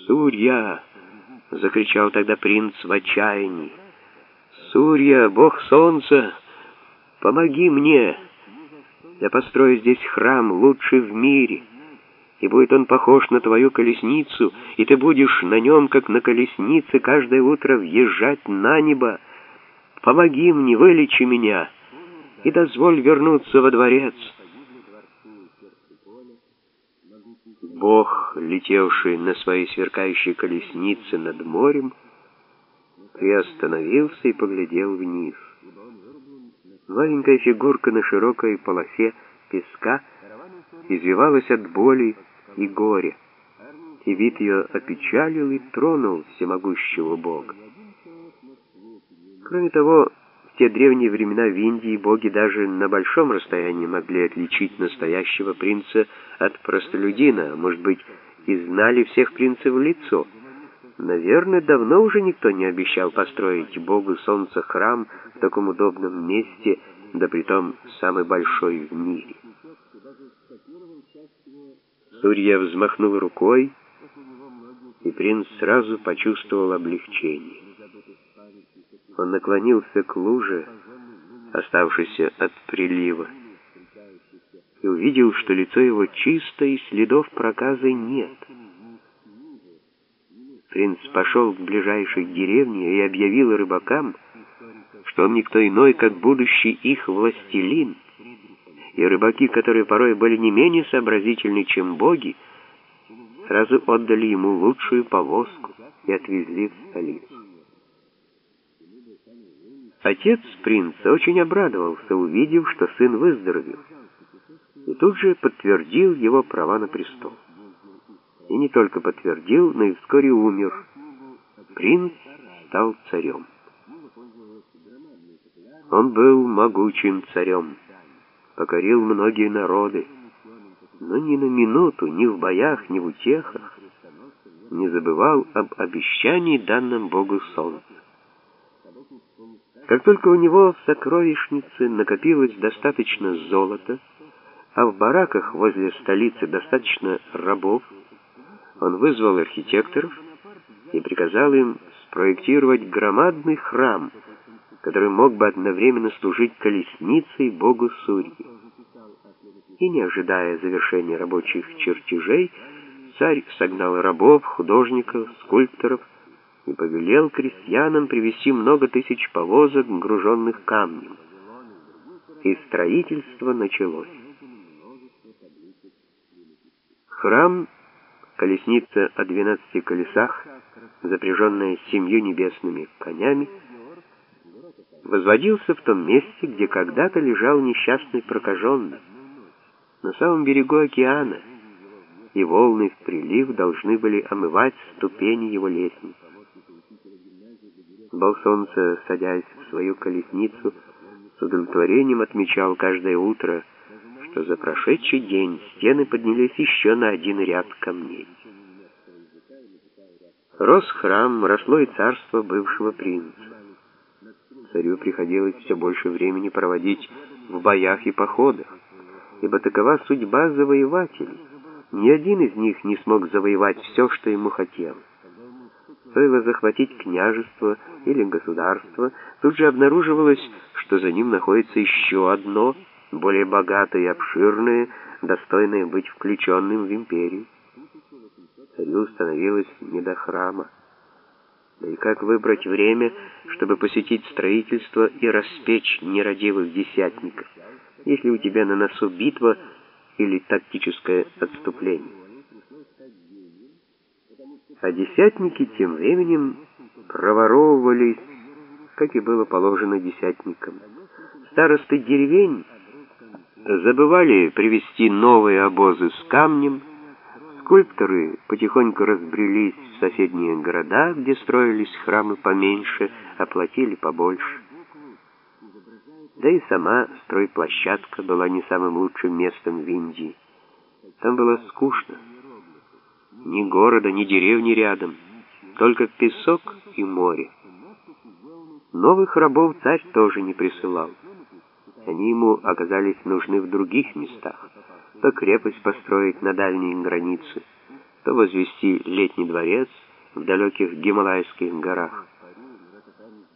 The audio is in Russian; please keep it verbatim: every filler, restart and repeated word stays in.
«Сурья!» — закричал тогда принц в отчаянии. «Сурья, бог солнца, помоги мне! Я построю здесь храм, лучший в мире, и будет он похож на твою колесницу, и ты будешь на нем, как на колеснице, каждое утро въезжать на небо. Помоги мне, вылечи меня, и дозволь вернуться во дворец». Бог, летевший на своей сверкающей колеснице над морем, приостановился и поглядел вниз. Маленькая фигурка на широкой полосе песка извивалась от боли и горя, и вид ее опечалил и тронул всемогущего Бога. Кроме того, в те древние времена в Индии боги даже на большом расстоянии могли отличить настоящего принца от простолюдина, а может быть, и знали всех принцев в лицо. Наверное, давно уже никто не обещал построить богу солнца храм в таком удобном месте, да притом самый большой в мире. Сурья взмахнул рукой, и принц сразу почувствовал облегчение. Он наклонился к луже, оставшейся от прилива, и увидел, что лицо его чисто и следов проказы нет. Принц пошел к ближайшей деревне и объявил рыбакам, что он никто иной, как будущий их властелин, и рыбаки, которые порой были не менее сообразительны, чем боги, сразу отдали ему лучшую повозку и отвезли в столицу. Отец принца очень обрадовался, увидев, что сын выздоровел, и тут же подтвердил его права на престол. И не только подтвердил, но и вскоре умер. Принц стал царем. Он был могучим царем, покорил многие народы, но ни на минуту, ни в боях, ни в утехах не забывал об обещании, данном Богу Солнца. Как только у него в сокровищнице накопилось достаточно золота, а в бараках возле столицы достаточно рабов, он вызвал архитекторов и приказал им спроектировать громадный храм, который мог бы одновременно служить колесницей богу Сурьи. И, не ожидая завершения рабочих чертежей, царь согнал рабов, художников, скульпторов и повелел крестьянам привезти много тысяч повозок, груженных камнем. И строительство началось. Храм, колесница о двенадцати колесах, запряженная семью небесными конями, возводился в том месте, где когда-то лежал несчастный прокаженный, на самом берегу океана, и волны в прилив должны были омывать ступени его лестницы. Бог солнца, садясь в свою колесницу, с удовлетворением отмечал каждое утро, что за прошедший день стены поднялись еще на один ряд камней. Рос храм, росло и царство бывшего принца. Царю приходилось все больше времени проводить в боях и походах, ибо такова судьба завоевателей. Ни один из них не смог завоевать все, что ему хотелось. Стоило захватить княжество или государство, тут же обнаруживалось, что за ним находится еще одно, более богатое и обширное, достойное быть включенным в империю. Царю становилось не до храма. Да и как выбрать время, чтобы посетить строительство и распечь нерадивых десятников, если у тебя на носу битва или тактическое отступление? А десятники тем временем проворовывались, как и было положено десятникам. Старосты деревень забывали привезти новые обозы с камнем, скульпторы потихоньку разбрелись в соседние города, где строились храмы поменьше, а платили побольше. Да и сама стройплощадка была не самым лучшим местом в Индии. Там было скучно. Ни города, ни деревни рядом, только песок и море. Новых рабов царь тоже не присылал. Они ему оказались нужны в других местах. То крепость построить на дальней границе, то возвести летний дворец в далеких Гималайских горах.